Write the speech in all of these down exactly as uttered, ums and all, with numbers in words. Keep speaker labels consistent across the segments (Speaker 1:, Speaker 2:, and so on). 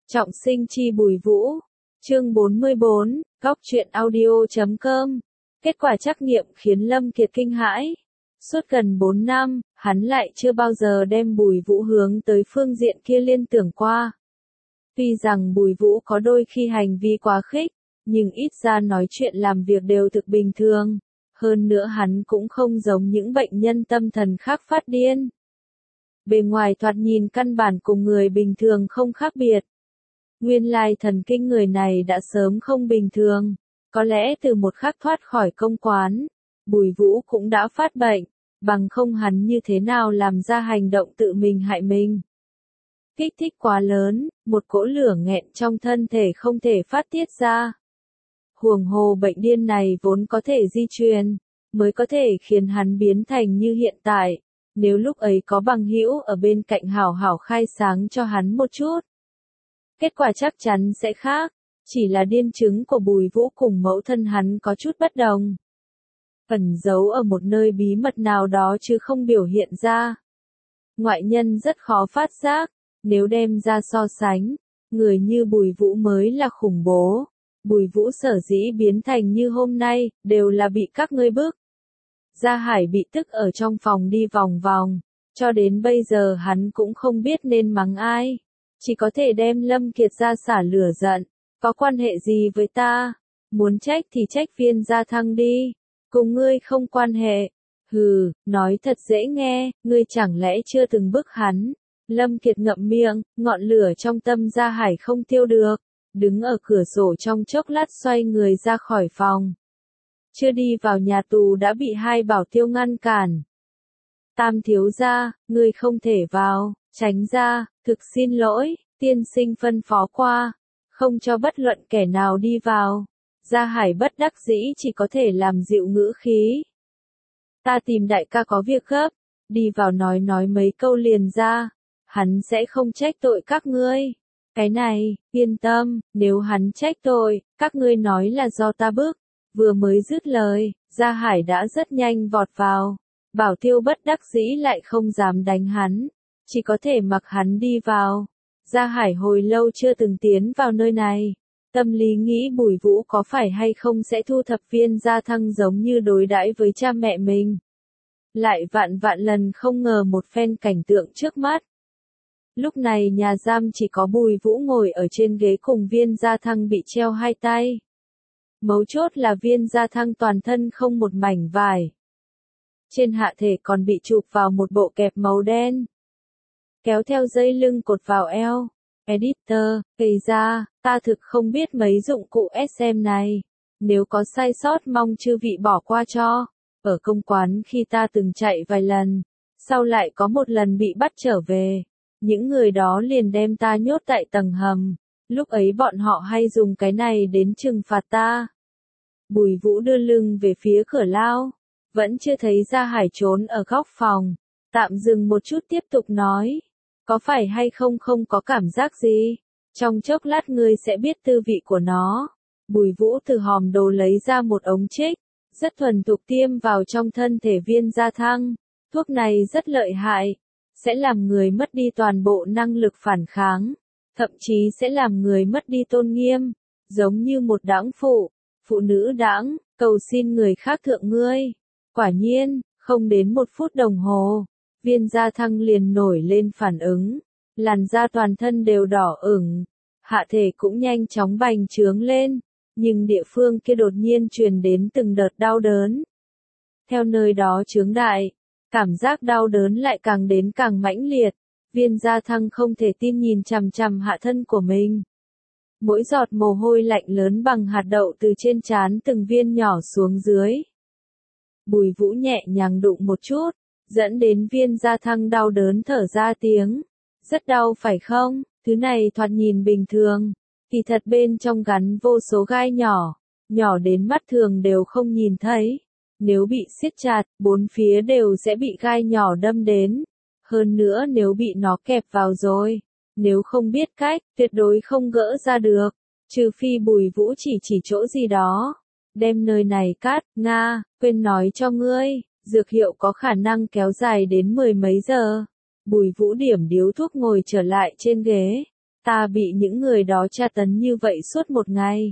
Speaker 1: Trọng sinh chi Bùi Vũ. Chương bốn mươi bốn, góc truyện audio chấm com. Kết quả trắc nghiệm khiến Lâm Kiệt kinh hãi. Suốt gần bốn năm, hắn lại chưa bao giờ đem Bùi Vũ hướng tới phương diện kia liên tưởng qua. Tuy rằng Bùi Vũ có đôi khi hành vi quá khích, nhưng ít ra nói chuyện làm việc đều thực bình thường. Hơn nữa hắn cũng không giống những bệnh nhân tâm thần khác phát điên. Bề ngoài thoạt nhìn căn bản cùng người bình thường không khác biệt. Nguyên lai thần kinh người này đã sớm không bình thường. Có lẽ từ một khắc thoát khỏi công quán, Bùi Vũ cũng đã phát bệnh, bằng không hắn như thế nào làm ra hành động tự mình hại mình. Kích thích quá lớn, một cỗ lửa nghẹn trong thân thể không thể phát tiết ra. Huống hồ bệnh điên này vốn có thể di truyền, mới có thể khiến hắn biến thành như hiện tại. Nếu lúc ấy có bằng hữu ở bên cạnh hảo hảo khai sáng cho hắn một chút, kết quả chắc chắn sẽ khác. Chỉ là điên chứng của Bùi Vũ cùng mẫu thân hắn có chút bất đồng. Ẩn giấu ở một nơi bí mật nào đó chứ không biểu hiện ra. Ngoại nhân rất khó phát giác, nếu đem ra so sánh, người như Bùi Vũ mới là khủng bố. Bùi Vũ sở dĩ biến thành như hôm nay, đều là bị các ngươi bức. Gia Hải bị tức ở trong phòng đi vòng vòng, cho đến bây giờ hắn cũng không biết nên mắng ai. Chỉ có thể đem Lâm Kiệt ra xả lửa giận. Có quan hệ gì với ta? Muốn trách thì trách Viên Gia Thăng đi. Cùng ngươi không quan hệ. Hừ, nói thật dễ nghe, ngươi chẳng lẽ chưa từng bức hắn? Lâm Kiệt ngậm miệng, ngọn lửa trong tâm Gia Hải không tiêu được. Đứng ở cửa sổ trong chốc lát xoay người ra khỏi phòng. Chưa đi vào nhà tù đã bị hai bảo tiêu ngăn cản. Tam thiếu gia, ngươi không thể vào, tránh ra, thực xin lỗi, tiên sinh phân phó qua. Không cho bất luận kẻ nào đi vào. Gia Hải bất đắc dĩ chỉ có thể làm dịu ngữ khí. Ta tìm đại ca có việc gấp, đi vào nói nói mấy câu liền ra. Hắn sẽ không trách tội các ngươi. Cái này, yên tâm, nếu hắn trách tội, các ngươi nói là do ta bức. Vừa mới dứt lời, Gia Hải đã rất nhanh vọt vào. Bảo tiêu bất đắc dĩ lại không dám đánh hắn, chỉ có thể mặc hắn đi vào. Gia Hải hồi lâu chưa từng tiến vào nơi này. Tâm lý nghĩ Bùi Vũ có phải hay không sẽ thu thập Viên Gia Thăng giống như đối đãi với cha mẹ mình. Lại vạn vạn lần không ngờ một phen cảnh tượng trước mắt. Lúc này nhà giam chỉ có Bùi Vũ ngồi ở trên ghế cùng Viên Gia Thăng bị treo hai tay. Mấu chốt là Viên Gia Thăng toàn thân không một mảnh vải. Trên hạ thể còn bị chụp vào một bộ kẹp màu đen. Kéo theo dây lưng cột vào eo. Editor, kể ra, ta thực không biết mấy dụng cụ ét em này. Nếu có sai sót mong chư vị bỏ qua cho. Ở công quán khi ta từng chạy vài lần, sau lại có một lần bị bắt trở về. Những người đó liền đem ta nhốt tại tầng hầm. Lúc ấy bọn họ hay dùng cái này đến trừng phạt ta. Bùi Vũ đưa lưng về phía cửa lao. Vẫn chưa thấy Gia Hải trốn ở góc phòng. Tạm dừng một chút tiếp tục nói. Có phải hay không không có cảm giác gì? Trong chốc lát ngươi sẽ biết tư vị của nó. Bùi Vũ từ hòm đồ lấy ra một ống trích. Rất thuần thục tiêm vào trong thân thể Viên Gia Thăng. Thuốc này rất lợi hại. Sẽ làm người mất đi toàn bộ năng lực phản kháng. Thậm chí sẽ làm người mất đi tôn nghiêm. Giống như một đãng phụ. Phụ nữ đãng, cầu xin người khác thượng ngươi. Quả nhiên, không đến một phút đồng hồ. Viên Gia Thăng liền nổi lên phản ứng. Làn da toàn thân đều đỏ ửng. Hạ thể cũng nhanh chóng bành trướng lên. Nhưng địa phương kia đột nhiên truyền đến từng đợt đau đớn. Theo nơi đó trướng đại. Cảm giác đau đớn lại càng đến càng mãnh liệt. Viên Gia Thăng không thể tin nhìn chằm chằm hạ thân của mình. Mỗi giọt mồ hôi lạnh lớn bằng hạt đậu từ trên trán từng viên nhỏ xuống dưới. Bùi Vũ nhẹ nhàng đụng một chút. Dẫn đến Viên Gia Thăng đau đớn thở ra tiếng. Rất đau phải không? Thứ này thoạt nhìn bình thường. Kỳ thật bên trong gắn vô số gai nhỏ. Nhỏ đến mắt thường đều không nhìn thấy. Nếu bị siết chặt, bốn phía đều sẽ bị gai nhỏ đâm đến. Hơn nữa nếu bị nó kẹp vào rồi. Nếu không biết cách, tuyệt đối không gỡ ra được. Trừ phi Bùi Vũ chỉ chỉ chỗ gì đó. Đem nơi này cắt, Nga, quên nói cho ngươi. Dược hiệu có khả năng kéo dài đến mười mấy giờ. Bùi Vũ điểm điếu thuốc ngồi trở lại trên ghế. Ta bị những người đó tra tấn như vậy suốt một ngày.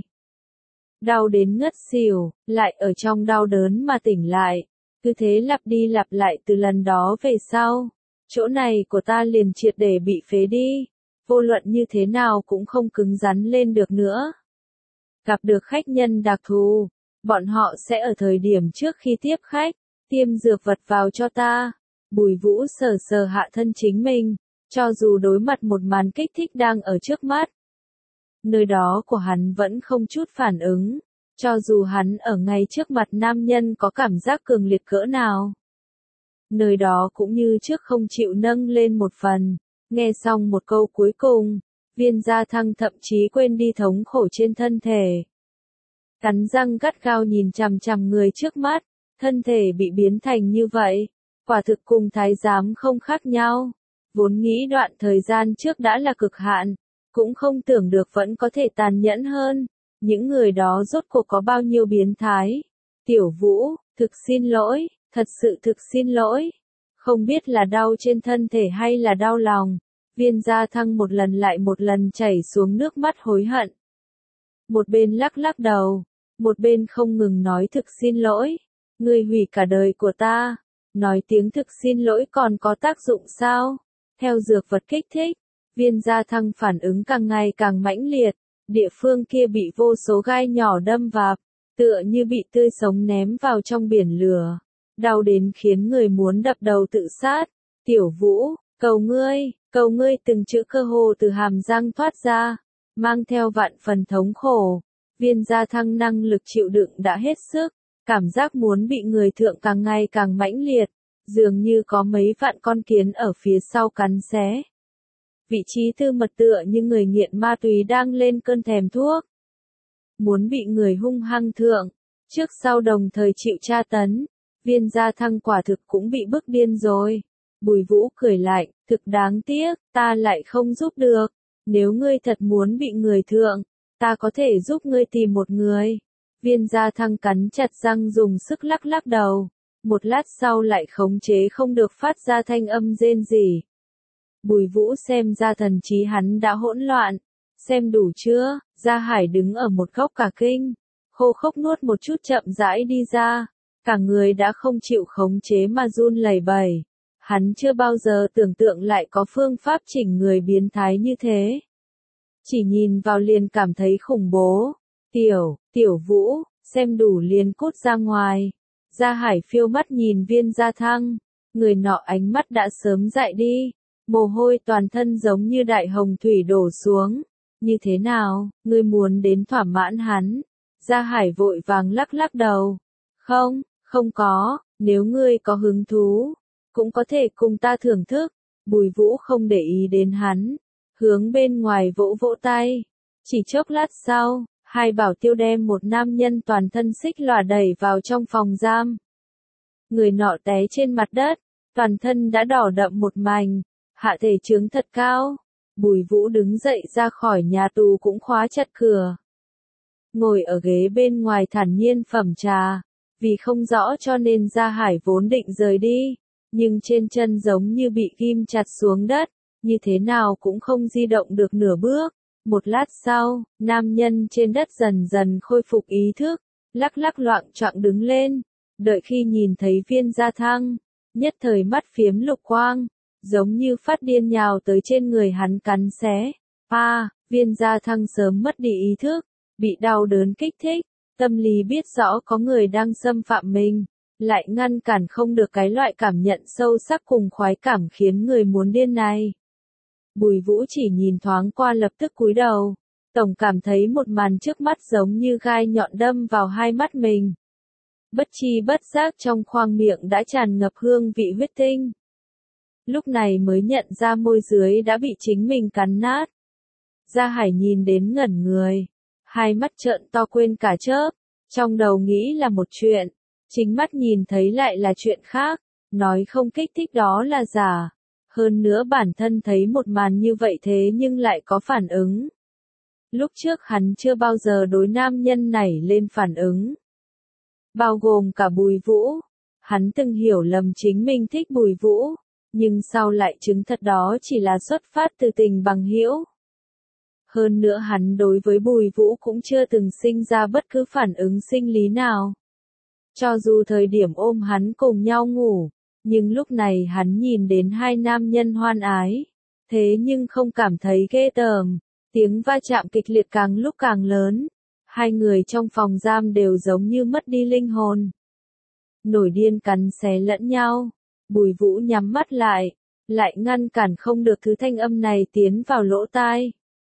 Speaker 1: Đau đến ngất xỉu, lại ở trong đau đớn mà tỉnh lại. Cứ thế lặp đi lặp lại từ lần đó về sau. Chỗ này của ta liền triệt để bị phế đi. Vô luận như thế nào cũng không cứng rắn lên được nữa. Gặp được khách nhân đặc thù, bọn họ sẽ ở thời điểm trước khi tiếp khách, tiêm dược vật vào cho ta. Bùi Vũ sờ sờ hạ thân chính mình, cho dù đối mặt một màn kích thích đang ở trước mắt. Nơi đó của hắn vẫn không chút phản ứng, cho dù hắn ở ngay trước mặt nam nhân có cảm giác cường liệt cỡ nào. Nơi đó cũng như trước không chịu nâng lên một phần, nghe xong một câu cuối cùng, Viên Gia Thăng thậm chí quên đi thống khổ trên thân thể. Cắn răng gắt gao nhìn chằm chằm người trước mắt, thân thể bị biến thành như vậy, quả thực cùng thái giám không khác nhau. Vốn nghĩ đoạn thời gian trước đã là cực hạn, cũng không tưởng được vẫn có thể tàn nhẫn hơn. Những người đó rốt cuộc có bao nhiêu biến thái. Tiểu Vũ, thực xin lỗi, thật sự thực xin lỗi. Không biết là đau trên thân thể hay là đau lòng. Viên Gia Thăng một lần lại một lần chảy xuống nước mắt hối hận. Một bên lắc lắc đầu, một bên không ngừng nói thực xin lỗi. Ngươi hủy cả đời của ta. Nói tiếng thực xin lỗi còn có tác dụng sao? Theo dược vật kích thích, Viên Gia Thăng phản ứng càng ngày càng mãnh liệt. Địa phương kia bị vô số gai nhỏ đâm vào, tựa như bị tươi sống ném vào trong biển lửa. Đau đến khiến người muốn đập đầu tự sát. Tiểu Vũ, cầu ngươi, cầu ngươi, từng chữ cơ hồ từ hàm răng thoát ra, mang theo vạn phần thống khổ. Viên Gia Thăng năng lực chịu đựng đã hết sức, cảm giác muốn bị người thượng càng ngày càng mãnh liệt, dường như có mấy vạn con kiến ở phía sau cắn xé. Vị trí tư mật tựa như người nghiện ma túy đang lên cơn thèm thuốc. Muốn bị người hung hăng thượng, trước sau đồng thời chịu tra tấn. Viên Gia Thăng quả thực cũng bị bức điên rồi. Bùi Vũ cười lạnh, thực đáng tiếc, ta lại không giúp được. Nếu ngươi thật muốn bị người thượng, ta có thể giúp ngươi tìm một người. Viên Gia Thăng cắn chặt răng dùng sức lắc lắc đầu. Một lát sau lại khống chế không được phát ra thanh âm rên rỉ. Bùi Vũ xem ra thần trí hắn đã hỗn loạn. Xem đủ chưa? Gia Hải đứng ở một góc cả kinh. Khô khốc nuốt một chút chậm rãi đi ra. Cả người đã không chịu khống chế mà run lẩy bẩy. Hắn chưa bao giờ tưởng tượng lại có phương pháp chỉnh người biến thái như thế. Chỉ nhìn vào liền cảm thấy khủng bố. Tiểu, Tiểu Vũ, xem đủ liền cút ra ngoài. Gia Hải phiêu mắt nhìn Viên Gia Thăng. Người nọ ánh mắt đã sớm dại đi. Mồ hôi toàn thân giống như đại hồng thủy đổ xuống. Như thế nào, ngươi muốn đến thỏa mãn hắn? Gia Hải vội vàng lắc lắc đầu. Không, không có, nếu ngươi có hứng thú, cũng có thể cùng ta thưởng thức. Bùi Vũ không để ý đến hắn, hướng bên ngoài vỗ vỗ tay. Chỉ chốc lát sau, hai bảo tiêu đem một nam nhân toàn thân xích lòa đẩy vào trong phòng giam. Người nọ té trên mặt đất, toàn thân đã đỏ đậm một mảnh, hạ thể trướng thật cao. Bùi Vũ đứng dậy ra khỏi nhà tù cũng khóa chặt cửa. Ngồi ở ghế bên ngoài thản nhiên phẩm trà, vì không rõ cho nên Gia Hải vốn định rời đi, nhưng trên chân giống như bị ghim chặt xuống đất, như thế nào cũng không di động được nửa bước. Một lát sau, nam nhân trên đất dần dần khôi phục ý thức, lắc lắc loạng choạng đứng lên, đợi khi nhìn thấy Viên Gia Thăng, nhất thời mắt phiếm lục quang, giống như phát điên nhào tới trên người hắn cắn xé. A, à, Viên Gia Thăng sớm mất đi ý thức, bị đau đớn kích thích, tâm lý biết rõ có người đang xâm phạm mình, lại ngăn cản không được cái loại cảm nhận sâu sắc cùng khoái cảm khiến người muốn điên này. Bùi Vũ chỉ nhìn thoáng qua lập tức cúi đầu, tổng cảm thấy một màn trước mắt giống như gai nhọn đâm vào hai mắt mình. Bất chi bất giác trong khoang miệng đã tràn ngập hương vị huyết tinh. Lúc này mới nhận ra môi dưới đã bị chính mình cắn nát. Gia Hải nhìn đến ngẩn người, hai mắt trợn to quên cả chớp, trong đầu nghĩ là một chuyện, chính mắt nhìn thấy lại là chuyện khác, nói không kích thích đó là giả. Hơn nữa bản thân thấy một màn như vậy thế nhưng lại có phản ứng. Lúc trước hắn chưa bao giờ đối nam nhân này lên phản ứng. Bao gồm cả Bùi Vũ. Hắn từng hiểu lầm chính mình thích Bùi Vũ, nhưng sau lại chứng thật đó chỉ là xuất phát từ tình bằng hữu. Hơn nữa hắn đối với Bùi Vũ cũng chưa từng sinh ra bất cứ phản ứng sinh lý nào. Cho dù thời điểm ôm hắn cùng nhau ngủ, nhưng lúc này hắn nhìn đến hai nam nhân hoan ái, thế nhưng không cảm thấy ghê tởm, tiếng va chạm kịch liệt càng lúc càng lớn, hai người trong phòng giam đều giống như mất đi linh hồn. Nổi điên cắn xé lẫn nhau, Bùi Vũ nhắm mắt lại, lại ngăn cản không được thứ thanh âm này tiến vào lỗ tai.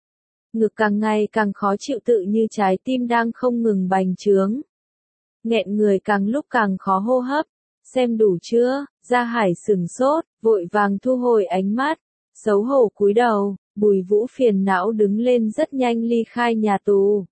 Speaker 1: Ngực càng ngày càng khó chịu tự như trái tim đang không ngừng bành trướng. Nghẹn người càng lúc càng khó hô hấp, xem đủ chưa, Gia Hải sừng sốt, vội vàng thu hồi ánh mắt, xấu hổ cúi đầu, Bùi Vũ phiền não đứng lên rất nhanh ly khai nhà tù.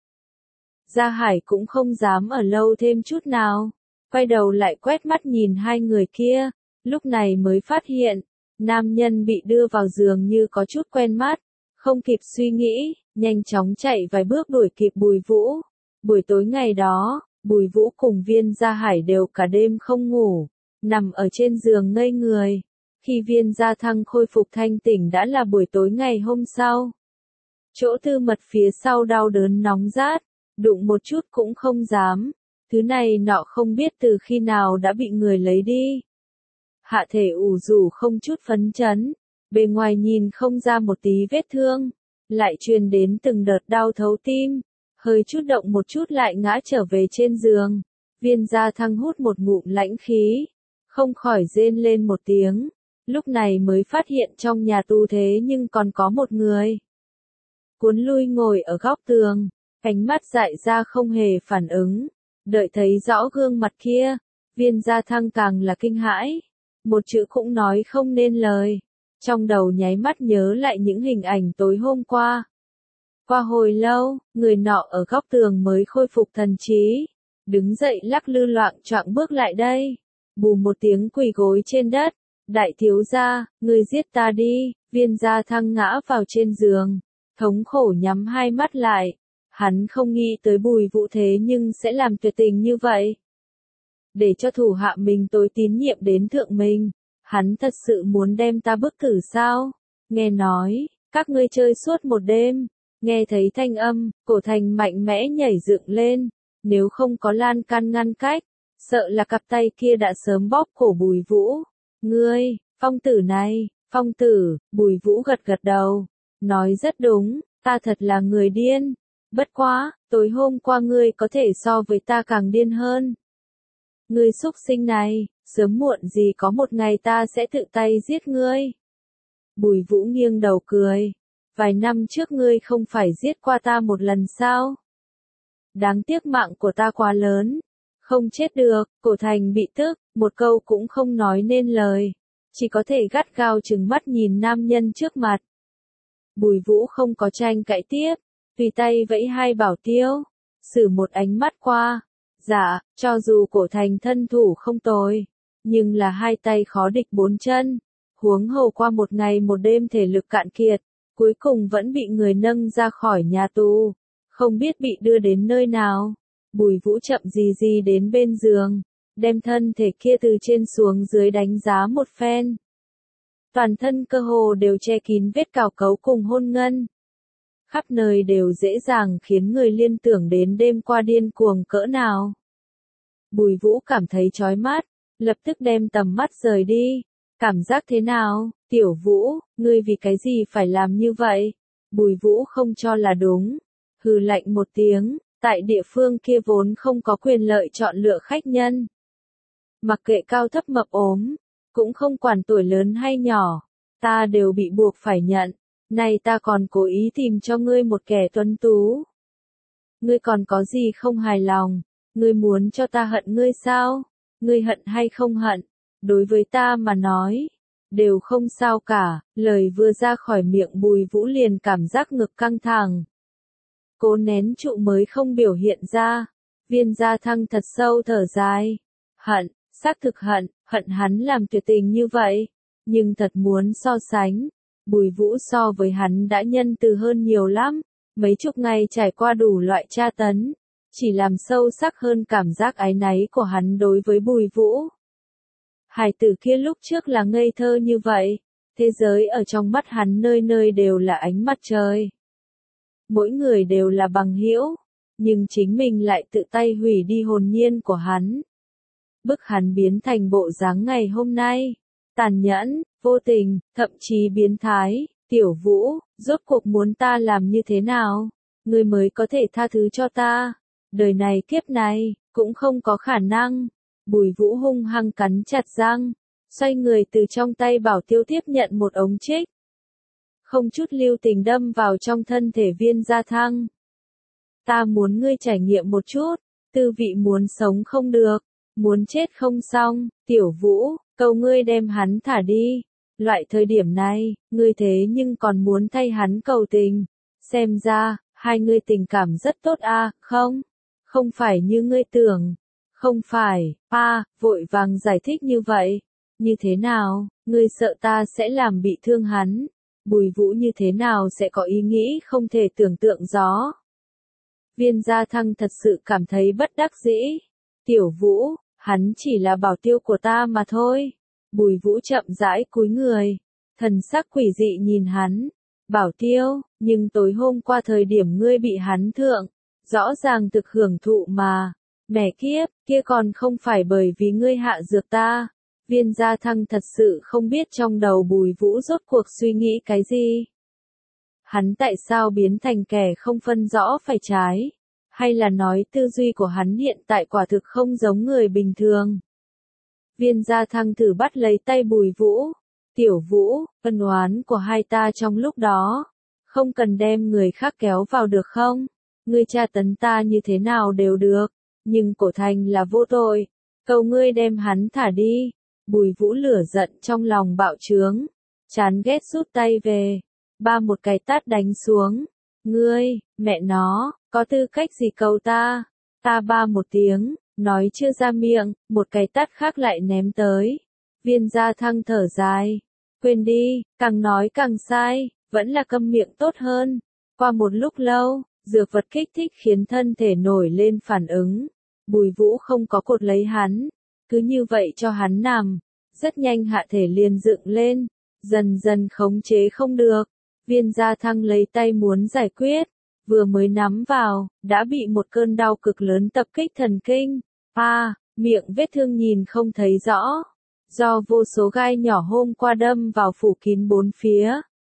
Speaker 1: Gia Hải cũng không dám ở lâu thêm chút nào, quay đầu lại quét mắt nhìn hai người kia, lúc này mới phát hiện, nam nhân bị đưa vào giường như có chút quen mắt, không kịp suy nghĩ, nhanh chóng chạy vài bước đuổi kịp Bùi Vũ. Buổi tối ngày đó, Bùi Vũ cùng Viên Gia Hải đều cả đêm không ngủ, nằm ở trên giường ngây người. Khi Viên Gia Thăng khôi phục thanh tỉnh đã là buổi tối ngày hôm sau. Chỗ tư mật phía sau đau đớn nóng rát, đụng một chút cũng không dám, thứ này nọ không biết từ khi nào đã bị người lấy đi. Hạ thể ủ rũ không chút phấn chấn, bề ngoài nhìn không ra một tí vết thương, lại truyền đến từng đợt đau thấu tim, hơi chút động một chút lại ngã trở về trên giường. Viên Gia Thăng hút một ngụm lãnh khí, không khỏi rên lên một tiếng, lúc này mới phát hiện trong nhà tù thế nhưng còn có một người. Cuốn lui ngồi ở góc tường, ánh mắt dại ra không hề phản ứng, đợi thấy rõ gương mặt kia, Viên Gia Thăng càng là kinh hãi, một chữ cũng nói không nên lời, trong đầu nháy mắt nhớ lại những hình ảnh tối hôm qua. Qua hồi lâu, người nọ ở góc tường mới khôi phục thần trí, đứng dậy lắc lư loạng choạng bước lại đây, bù một tiếng quỳ gối trên đất, đại thiếu gia, người giết ta đi. Viên Gia Thăng ngã vào trên giường, thống khổ nhắm hai mắt lại, hắn không nghĩ tới Bùi Vũ thế nhưng sẽ làm tuyệt tình như vậy. Để cho thủ hạ mình tối tín nhiệm đến thượng mình, hắn thật sự muốn đem ta bức tử sao? Nghe nói, các ngươi chơi suốt một đêm, nghe thấy thanh âm, cổ thành mạnh mẽ nhảy dựng lên, nếu không có lan can ngăn cách, sợ là cặp tay kia đã sớm bóp cổ Bùi Vũ. Ngươi, phong tử này, phong tử, Bùi Vũ gật gật đầu, nói rất đúng, ta thật là người điên, bất quá, tối hôm qua ngươi có thể so với ta càng điên hơn. Ngươi xúc sinh này, sớm muộn gì có một ngày ta sẽ tự tay giết ngươi. Bùi Vũ nghiêng đầu cười, vài năm trước ngươi không phải giết qua ta một lần sao? Đáng tiếc mạng của ta quá lớn, không chết được. Cổ thành bị tức, một câu cũng không nói nên lời, chỉ có thể gắt gao trừng mắt nhìn nam nhân trước mặt. Bùi Vũ không có tranh cãi tiếp, tùy tay vẫy hai bảo tiêu, sử một ánh mắt qua. Dạ, cho dù cổ thành thân thủ không tồi, nhưng là hai tay khó địch bốn chân, huống hồ qua một ngày một đêm thể lực cạn kiệt, cuối cùng vẫn bị người nâng ra khỏi nhà tù, không biết bị đưa đến nơi nào. Bùi Vũ chậm gì gì đến bên giường, đem thân thể kia từ trên xuống dưới đánh giá một phen. Toàn thân cơ hồ đều che kín vết cào cấu cùng hôn ngân. Khắp nơi đều dễ dàng khiến người liên tưởng đến đêm qua điên cuồng cỡ nào. Bùi Vũ cảm thấy chói mắt, lập tức đem tầm mắt rời đi. Cảm giác thế nào, Tiểu Vũ, ngươi vì cái gì phải làm như vậy? Bùi Vũ không cho là đúng. Hừ lạnh một tiếng, tại địa phương kia vốn không có quyền lợi chọn lựa khách nhân. Mặc kệ cao thấp mập ốm, cũng không quản tuổi lớn hay nhỏ, ta đều bị buộc phải nhận. Này ta còn cố ý tìm cho ngươi một kẻ tuấn tú. Ngươi còn có gì không hài lòng? Ngươi muốn cho ta hận ngươi sao? Ngươi hận hay không hận? Đối với ta mà nói, đều không sao cả. Lời vừa ra khỏi miệng Bùi Vũ liền cảm giác ngực căng thẳng. Cố nén trụ mới không biểu hiện ra. Viên Gia Thăng thật sâu thở dài. Hận, xác thực hận, hận hắn làm tuyệt tình như vậy. Nhưng thật muốn so sánh, Bùi Vũ so với hắn đã nhân từ hơn nhiều lắm, mấy chục ngày trải qua đủ loại tra tấn, chỉ làm sâu sắc hơn cảm giác áy náy của hắn đối với Bùi Vũ. Hải tử kia lúc trước là ngây thơ như vậy, thế giới ở trong mắt hắn nơi nơi đều là ánh mặt trời. mỗi người đều là bằng hữu, nhưng chính mình lại tự tay hủy đi hồn nhiên của hắn. Bức hắn biến thành bộ dáng ngày hôm nay, tàn nhẫn, vô tình, thậm chí biến thái. Tiểu Vũ, rốt cuộc muốn ta làm như thế nào, ngươi mới có thể tha thứ cho ta? Đời này kiếp này, cũng không có khả năng. Bùi Vũ hung hăng cắn chặt răng, xoay người từ trong tay Bảo Tiêu tiếp nhận một ống trích. Không chút lưu tình đâm vào trong thân thể Viên Gia Thăng. Ta muốn ngươi trải nghiệm một chút, tư vị muốn sống không được, muốn chết không xong. Tiểu Vũ, cầu ngươi đem hắn thả đi. Loại thời điểm này, ngươi thế nhưng còn muốn thay hắn cầu tình. Xem ra, hai ngươi tình cảm rất tốt à, không? Không phải như ngươi tưởng. Không phải, a, vội vàng giải thích như vậy. Như thế nào, ngươi sợ ta sẽ làm bị thương hắn? Bùi Vũ như thế nào sẽ có ý nghĩ không thể tưởng tượng gió? Viên Gia Thăng thật sự cảm thấy bất đắc dĩ. Tiểu Vũ, hắn chỉ là bảo tiêu của ta mà thôi. Bùi Vũ chậm rãi cúi người, thần sắc quỷ dị nhìn hắn. Bảo tiêu, nhưng tối hôm qua thời điểm ngươi bị hắn thượng, rõ ràng thực hưởng thụ mà. Mẹ kiếp, kia còn không phải bởi vì ngươi hạ dược ta. Viên Gia Thăng thật sự không biết trong đầu Bùi Vũ rốt cuộc suy nghĩ cái gì. Hắn tại sao biến thành kẻ không phân rõ phải trái? Hay là nói tư duy của hắn hiện tại quả thực không giống người bình thường? Viên Gia Thăng thử bắt lấy tay Bùi Vũ. Tiểu Vũ, ân oán của hai ta trong lúc đó, không cần đem người khác kéo vào được không? Ngươi tra tấn ta như thế nào đều được, nhưng Cổ Thành là vô tội, cầu ngươi đem hắn thả đi. Bùi Vũ lửa giận trong lòng bạo trướng, chán ghét rút tay về, ba một cái tát đánh xuống. Ngươi, mẹ nó, có tư cách gì cầu ta? Ta ba một tiếng, nói chưa ra miệng, một cái tát khác lại ném tới. Viên Gia Thăng thở dài, quên đi, càng nói càng sai, vẫn là câm miệng tốt hơn. Qua một lúc lâu, dược vật kích thích khiến thân thể nổi lên phản ứng. Bùi Vũ không có cột lấy hắn, cứ như vậy cho hắn nằm, rất nhanh hạ thể liền dựng lên, dần dần khống chế không được. Viên Gia Thăng lấy tay muốn giải quyết, vừa mới nắm vào, đã bị một cơn đau cực lớn tập kích thần kinh. A, à, miệng vết thương nhìn không thấy rõ, do vô số gai nhỏ hôm qua đâm vào phủ kín bốn phía.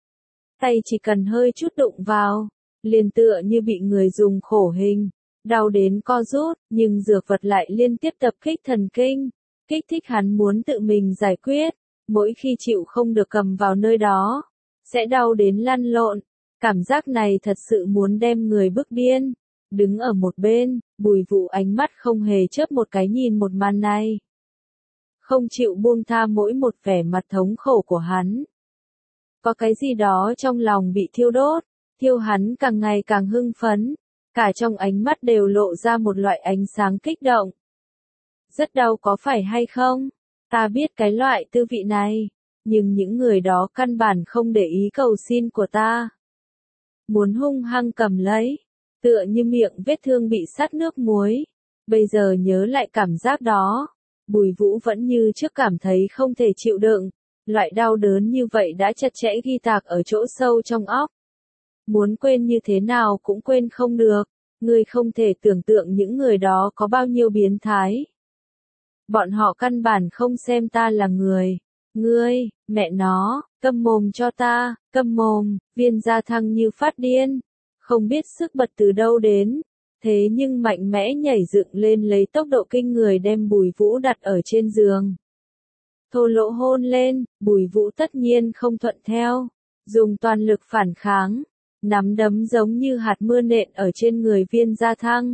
Speaker 1: Tay chỉ cần hơi chút đụng vào, liền tựa như bị người dùng khổ hình, đau đến co rút, nhưng dược vật lại liên tiếp tập kích thần kinh, kích thích hắn muốn tự mình giải quyết, mỗi khi chịu không được cầm vào nơi đó, sẽ đau đến lăn lộn, cảm giác này thật sự muốn đem người bức điên. Đứng ở một bên, Bùi Vũ ánh mắt không hề chớp một cái nhìn một màn này, không chịu buông tha mỗi một vẻ mặt thống khổ của hắn. Có cái gì đó trong lòng bị thiêu đốt, thiêu hắn càng ngày càng hưng phấn, cả trong ánh mắt đều lộ ra một loại ánh sáng kích động. Rất đau có phải hay không? Ta biết cái loại tư vị này, nhưng những người đó căn bản không để ý cầu xin của ta. Muốn hung hăng cầm lấy, tựa như miệng vết thương bị sát nước muối. Bây giờ nhớ lại cảm giác đó, Bùi Vũ vẫn như trước cảm thấy không thể chịu đựng. Loại đau đớn như vậy đã chặt chẽ ghi tạc ở chỗ sâu trong óc. Muốn quên như thế nào cũng quên không được. Ngươi không thể tưởng tượng những người đó có bao nhiêu biến thái. Bọn họ căn bản không xem ta là người. Ngươi, mẹ nó, câm mồm cho ta, câm mồm. Viên Gia Thăng như phát điên, không biết sức bật từ đâu đến, thế nhưng mạnh mẽ nhảy dựng lên lấy tốc độ kinh người đem Bùi Vũ đặt ở trên giường. Thô lỗ hôn lên, Bùi Vũ tất nhiên không thuận theo, dùng toàn lực phản kháng, nắm đấm giống như hạt mưa nện ở trên người Viên Gia Thăng.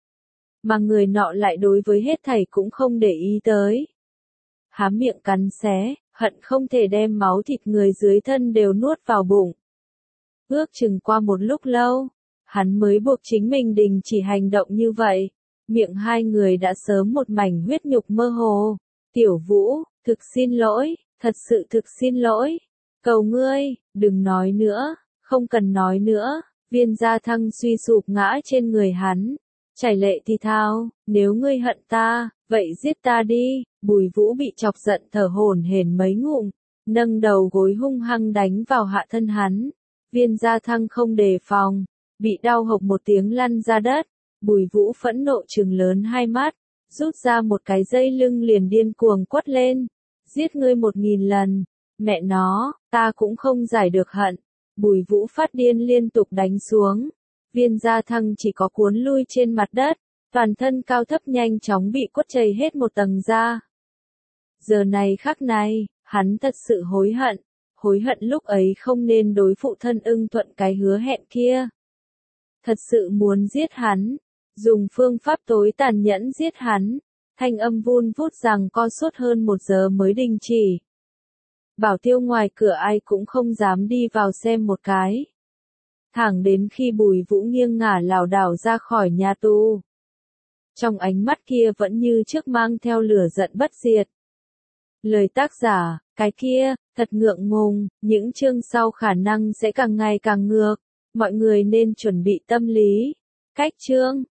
Speaker 1: Mà người nọ lại đối với hết thảy cũng không để ý tới. Há miệng cắn xé, hận không thể đem máu thịt người dưới thân đều nuốt vào bụng. Ước chừng qua một lúc lâu, hắn mới buộc chính mình đình chỉ hành động như vậy. Miệng hai người đã sớm một mảnh huyết nhục mơ hồ. Tiểu Vũ, thực xin lỗi, thật sự thực xin lỗi. Cầu ngươi, đừng nói nữa, không cần nói nữa. Viên Gia Thăng suy sụp ngã trên người hắn, chảy lệ thì thao, nếu ngươi hận ta, vậy giết ta đi. Bùi Vũ bị chọc giận thở hổn hển mấy ngụm, nâng đầu gối hung hăng đánh vào hạ thân hắn. Viên Gia Thăng không đề phòng, bị đau hộc một tiếng lăn ra đất. Bùi Vũ phẫn nộ trừng lớn hai mắt, rút ra một cái dây lưng liền điên cuồng quất lên. Giết ngươi một nghìn lần, mẹ nó, ta cũng không giải được hận. Bùi Vũ phát điên liên tục đánh xuống. Viên Gia Thăng chỉ có cuốn lui trên mặt đất, toàn thân cao thấp nhanh chóng bị quất chảy hết một tầng da. Giờ này khắc này, hắn thật sự hối hận, hối hận lúc ấy không nên đối phụ thân Ưng Thuận cái hứa hẹn kia. Thật sự muốn giết hắn, dùng phương pháp tối tàn nhẫn giết hắn. Thanh âm vun vút rằng co suốt hơn một giờ mới đình chỉ. Bảo tiêu ngoài cửa ai cũng không dám đi vào xem một cái. Thẳng đến khi Bùi Vũ nghiêng ngả lảo đảo ra khỏi nhà tù. Trong ánh mắt kia vẫn như trước mang theo lửa giận bất diệt. Lời tác giả, cái kia, thật ngượng ngùng, những chương sau khả năng sẽ càng ngày càng ngược. Mọi người nên chuẩn bị tâm lý. Cách chương.